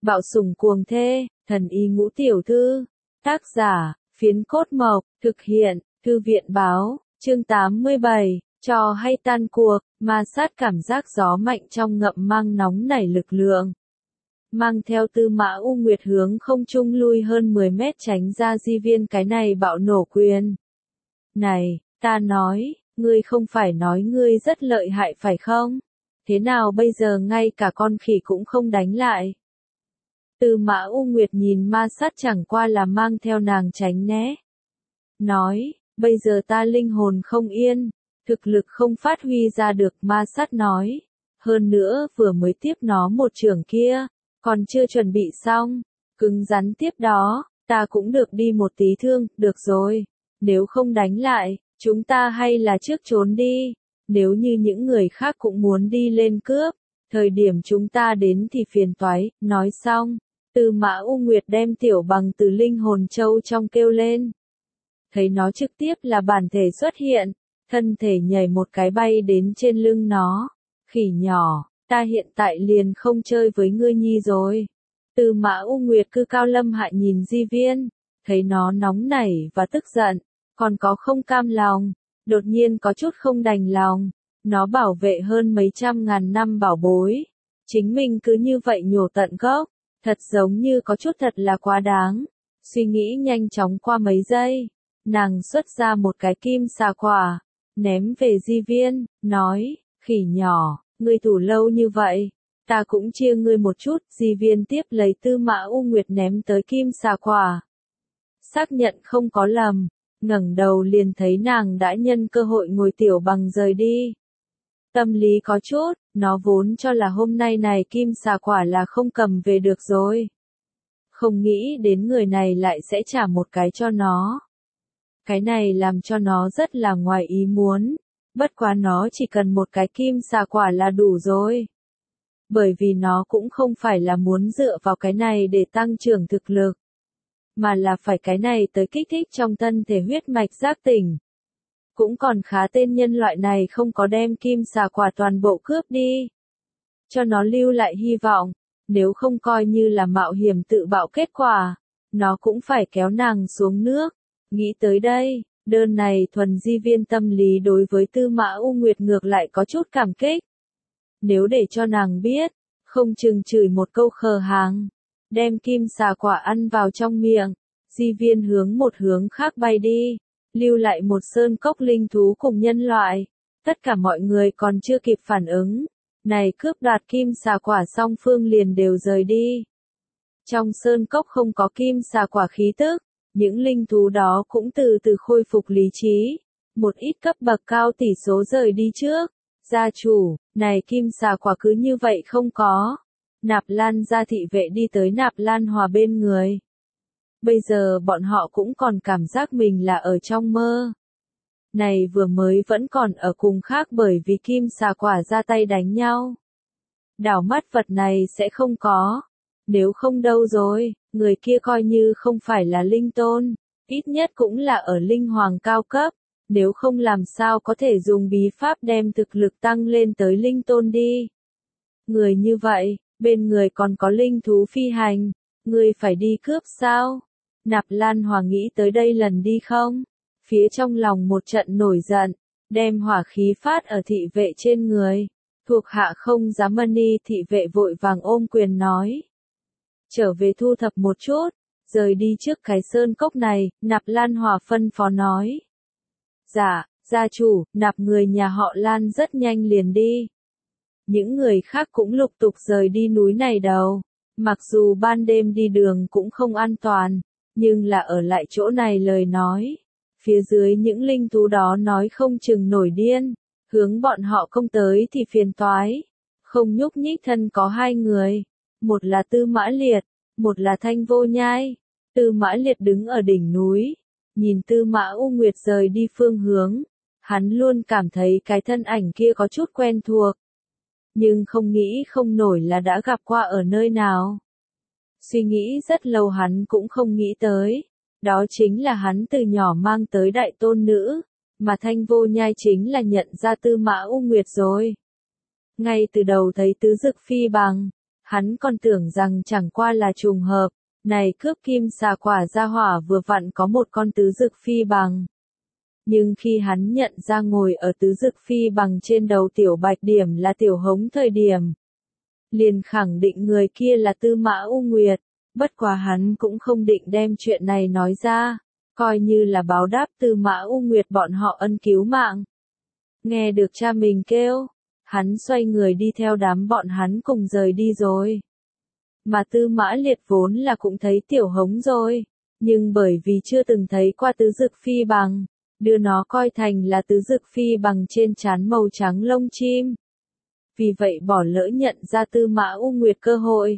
Bạo sủng cuồng thê, thần y ngũ tiểu thư. Tác giả, Phiến Cốt Mộc, thực hiện, Thư viện Báo, chương 87, trò hay tan cuộc, ma sát cảm giác gió mạnh trong ngậm mang nóng nảy lực lượng. Mang theo Tư Mã U Nguyệt hướng không trung lui hơn 10 mét tránh ra Di Viên cái này bạo nổ quyền. Này, ta nói, ngươi không phải nói ngươi rất lợi hại phải không? Thế nào bây giờ ngay cả con khỉ cũng không đánh lại? Tư Mã U Nguyệt nhìn ma sát chẳng qua là mang theo nàng tránh né. Nói, bây giờ ta linh hồn không yên, thực lực không phát huy ra được, ma sát nói. Hơn nữa vừa mới tiếp nó một chưởng kia, còn chưa chuẩn bị xong, cứng rắn tiếp đó, ta cũng được đi một tí thương, được rồi. Nếu không đánh lại, chúng ta hay là trước trốn đi. Nếu như những người khác cũng muốn đi lên cướp, thời điểm chúng ta đến thì phiền toái. Nói xong, Tư Mã U Nguyệt đem Tiểu Bằng từ linh hồn châu trong kêu lên. Thấy nó trực tiếp là bản thể xuất hiện, thân thể nhảy một cái bay đến trên lưng nó. Khỉ nhỏ, ta hiện tại liền không chơi với ngươi nhi rồi. Tư Mã U Nguyệt cư cao lâm hạ nhìn Di Viên, thấy nó nóng nảy và tức giận, còn có không cam lòng, đột nhiên có chút không đành lòng. Nó bảo vệ hơn mấy trăm ngàn năm bảo bối, chính mình cứ như vậy nhổ tận gốc, thật giống như có chút thật là quá đáng. Suy nghĩ nhanh chóng qua mấy giây, nàng xuất ra một cái kim xà quả, ném về Di Viên, nói, khỉ nhỏ, ngươi thủ lâu như vậy, ta cũng chia ngươi một chút. Di Viên tiếp lấy Tư Mã U Nguyệt ném tới kim xà quả. Xác nhận không có lầm, ngẩng đầu liền thấy nàng đã nhân cơ hội ngồi Tiểu Bằng rời đi. Tâm lý có chút, nó vốn cho là hôm nay này kim xà quả là không cầm về được rồi. Không nghĩ đến người này lại sẽ trả một cái cho nó. Cái này làm cho nó rất là ngoài ý muốn, bất quá nó chỉ cần một cái kim xà quả là đủ rồi. Bởi vì nó cũng không phải là muốn dựa vào cái này để tăng trưởng thực lực, mà là phải cái này tới kích thích trong thân thể huyết mạch giác tỉnh. Cũng còn khá tên nhân loại này không có đem kim xà quả toàn bộ cướp đi. Cho nó lưu lại hy vọng, nếu không coi như là mạo hiểm tự bạo kết quả, nó cũng phải kéo nàng xuống nước. Nghĩ tới đây, đơn này thuần Di Viên tâm lý đối với Tư Mã U Nguyệt ngược lại có chút cảm kích. Nếu để cho nàng biết, không chừng chửi một câu khờ hàng, đem kim xà quả ăn vào trong miệng. Di Viên hướng một hướng khác bay đi, lưu lại một sơn cốc linh thú cùng nhân loại. Tất cả mọi người còn chưa kịp phản ứng, này cướp đoạt kim xà quả song phương liền đều rời đi. Trong sơn cốc không có kim xà quả khí tức, những linh thú đó cũng từ từ khôi phục lý trí. Một ít cấp bậc cao tỷ số rời đi trước. Gia chủ, này kim xà quả cứ như vậy không có. Nạp Lan gia thị vệ đi tới Nạp Lan Hòa bên người. Bây giờ bọn họ cũng còn cảm giác mình là ở trong mơ. Này vừa mới vẫn còn ở cùng khác bởi vì kim xà quả ra tay đánh nhau. Đảo mắt vật này sẽ không có. Nếu không đâu rồi, người kia coi như không phải là linh tôn, ít nhất cũng là ở linh hoàng cao cấp, nếu không làm sao có thể dùng bí pháp đem thực lực tăng lên tới linh tôn đi. Người như vậy, bên người còn có linh thú phi hành, người phải đi cướp sao? Nạp Lan Hòa nghĩ tới đây lần đi không? Phía trong lòng một trận nổi giận, đem hỏa khí phát ở thị vệ trên người. Thuộc hạ không dám mani, thị vệ vội vàng ôm quyền nói. Trở về thu thập một chút, rời đi trước cái sơn cốc này. Nạp Lan Hòa phân phó nói. Dạ, gia chủ, nạp người nhà họ Lan rất nhanh liền đi. Những người khác cũng lục tục rời đi núi này đầu. Mặc dù ban đêm đi đường cũng không an toàn, nhưng là ở lại chỗ này lời nói. Phía dưới những linh thú đó nói không chừng nổi điên, hướng bọn họ công tới thì phiền toái. Không nhúc nhích thân có hai người, một là Tư Mã Liệt, một là Thanh Vô Nhai. Tư Mã Liệt đứng ở đỉnh núi, nhìn Tư Mã U Nguyệt rời đi phương hướng, hắn luôn cảm thấy cái thân ảnh kia có chút quen thuộc, nhưng không nghĩ không nổi là đã gặp qua ở nơi nào. Suy nghĩ rất lâu hắn cũng không nghĩ tới, đó chính là hắn từ nhỏ mang tới đại tôn nữ, mà Thanh Vô Nhai chính là nhận ra Tư Mã U Nguyệt rồi. Ngay từ đầu thấy tứ dực phi bằng, Hắn còn tưởng rằng chẳng qua là trùng hợp, này cướp kim xà quả gia hỏa vừa vặn có một con tứ dực phi bằng. Nhưng khi hắn nhận ra ngồi ở tứ dực phi bằng trên đầu tiểu bạch điểm là tiểu hống thời điểm, liền khẳng định người kia là Tư Mã U Nguyệt, bất quá hắn cũng không định đem chuyện này nói ra, coi như là báo đáp Tư Mã U Nguyệt bọn họ ân cứu mạng. Nghe được cha mình kêu, hắn xoay người đi theo đám bọn hắn cùng rời đi rồi. Mà Tư Mã Liệt vốn là cũng thấy tiểu hống rồi, nhưng bởi vì chưa từng thấy qua tứ dực phi bằng, đưa nó coi thành là tứ dực phi bằng trên trán màu trắng lông chim. Vì vậy bỏ lỡ nhận ra Tư Mã U Nguyệt cơ hội.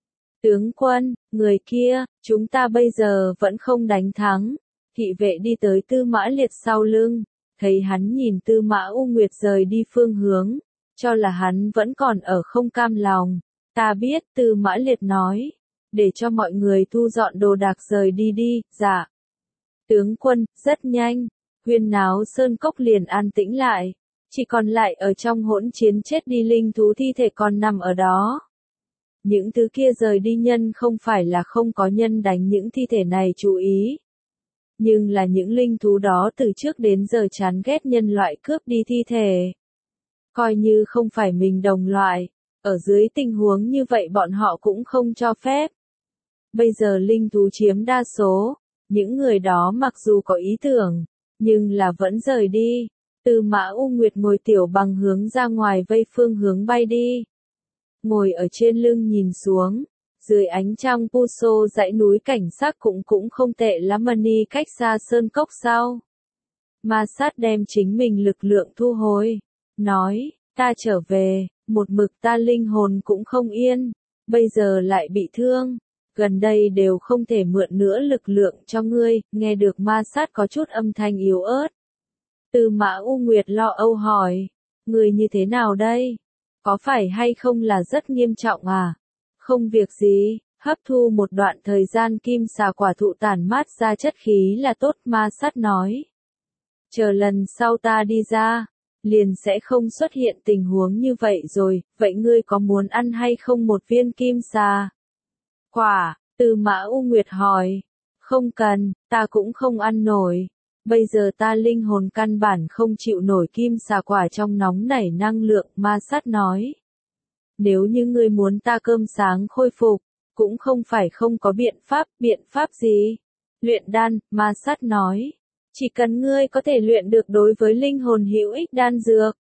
Tướng quân, người kia, chúng ta bây giờ vẫn không đánh thắng. Thị vệ đi tới Tư Mã Liệt sau lưng, thấy hắn nhìn Tư Mã U Nguyệt rời đi phương hướng, cho là hắn vẫn còn ở không cam lòng. Ta biết, Tư Mã Liệt nói, để cho mọi người thu dọn đồ đạc rời đi đi, dạ. Tướng quân, rất nhanh, huyên náo sơn cốc liền an tĩnh lại, chỉ còn lại ở trong hỗn chiến chết đi linh thú thi thể còn nằm ở đó. Những thứ kia rời đi nhân không phải là không có nhân đánh những thi thể này chú ý. Nhưng là những linh thú đó từ trước đến giờ chán ghét nhân loại cướp đi thi thể. Coi như không phải mình đồng loại, ở dưới tình huống như vậy bọn họ cũng không cho phép. Bây giờ linh thú chiếm đa số, những người đó mặc dù có ý tưởng, nhưng là vẫn rời đi. Tư Mã U Nguyệt ngồi tiểu bằng hướng ra ngoài vây phương hướng bay đi. Ngồi ở trên lưng nhìn xuống, dưới ánh trăng Puso dãy núi cảnh sắc cũng không tệ lắm mà đi cách xa sơn cốc sau. Ma Sát đem chính mình lực lượng thu hồi, nói, ta trở về, một mực ta linh hồn cũng không yên, bây giờ lại bị thương, gần đây đều không thể mượn nữa lực lượng cho ngươi, nghe được Ma Sát có chút âm thanh yếu ớt. Tư Mã U Nguyệt lo âu hỏi, ngươi như thế nào đây? Có phải hay không là rất nghiêm trọng à? Không việc gì, hấp thu một đoạn thời gian kim xà quả thụ tản mát ra chất khí là tốt, Ma Sát nói. Chờ lần sau ta đi ra, liền sẽ không xuất hiện tình huống như vậy rồi, vậy ngươi có muốn ăn hay không một viên kim xà quả? Tư Mã U Nguyệt hỏi. Không cần, ta cũng không ăn nổi. Bây giờ ta linh hồn căn bản không chịu nổi kim xà quả trong nóng nảy năng lượng, Ma Sát nói. Nếu như ngươi muốn ta cơm sáng khôi phục, cũng không phải không có biện pháp gì? Luyện đan, Ma Sát nói. Chỉ cần ngươi có thể luyện được đối với linh hồn hữu ích đan dược,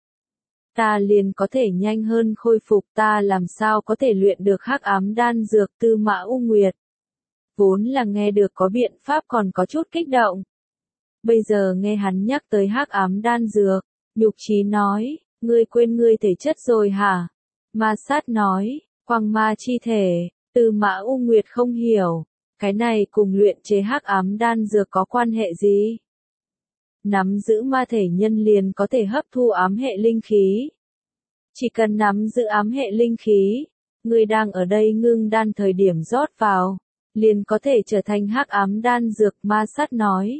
ta liền có thể nhanh hơn khôi phục, ta làm sao có thể luyện được hắc ám đan dược? Tư Mã U Nguyệt vốn là nghe được có biện pháp còn có chút kích động. Bây giờ nghe hắn nhắc tới hắc ám đan dược, nhục trí nói, ngươi quên ngươi thể chất rồi hả? Ma Sát nói, quang ma chi thể. Tư Mã U Nguyệt không hiểu, cái này cùng luyện chế hắc ám đan dược có quan hệ gì? Nắm giữ ma thể nhân liền có thể hấp thu ám hệ linh khí. Chỉ cần nắm giữ ám hệ linh khí, người đang ở đây ngưng đan thời điểm rót vào, liền có thể trở thành hắc ám đan dược, Ma Sát nói.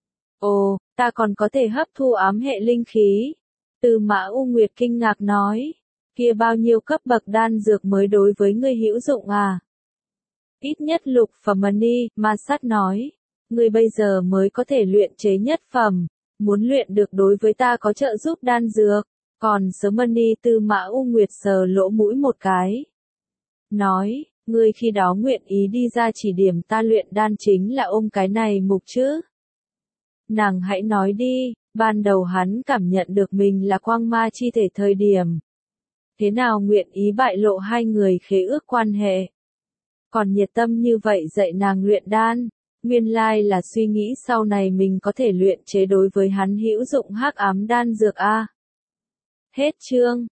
Ồ, ta còn có thể hấp thu ám hệ linh khí. Tư Mã U Nguyệt kinh ngạc nói, kia bao nhiêu cấp bậc đan dược mới đối với ngươi hữu dụng à? Ít nhất lục phẩm mani, Ma Sát nói. Ngươi bây giờ mới có thể luyện chế nhất phẩm, muốn luyện được đối với ta có trợ giúp đan dược, còn sớm mani. Tư Mã U Nguyệt sờ lỗ mũi một cái. Nói, ngươi khi đó nguyện ý đi ra chỉ điểm ta luyện đan chính là ôm cái này mục chứ? Nàng hãy nói đi, ban đầu hắn cảm nhận được mình là quang ma chi thể thời điểm. Thế nào nguyện ý bại lộ hai người khế ước quan hệ? Còn nhiệt tâm như vậy dạy nàng luyện đan, nguyên lai là suy nghĩ sau này mình có thể luyện chế đối với hắn hữu dụng hắc ám đan dược a. Hết chương.